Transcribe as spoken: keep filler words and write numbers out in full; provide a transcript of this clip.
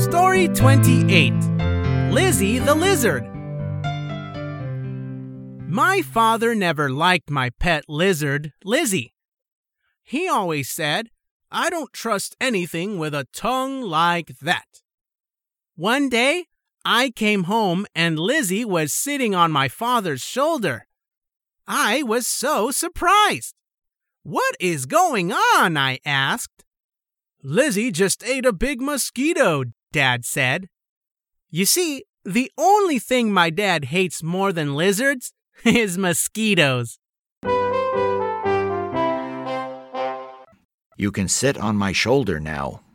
Story twenty-eight. Lizzie the Lizard. My father never liked my pet lizard, Lizzie. He always said, "I don't trust anything with a tongue like that." One day, I came home and Lizzie was sitting on my father's shoulder. I was so surprised. "What is going on?" I asked. "Lizzie just ate a big mosquito," Dad said. You see, the only thing my dad hates more than lizards is mosquitoes. You can sit on my shoulder now.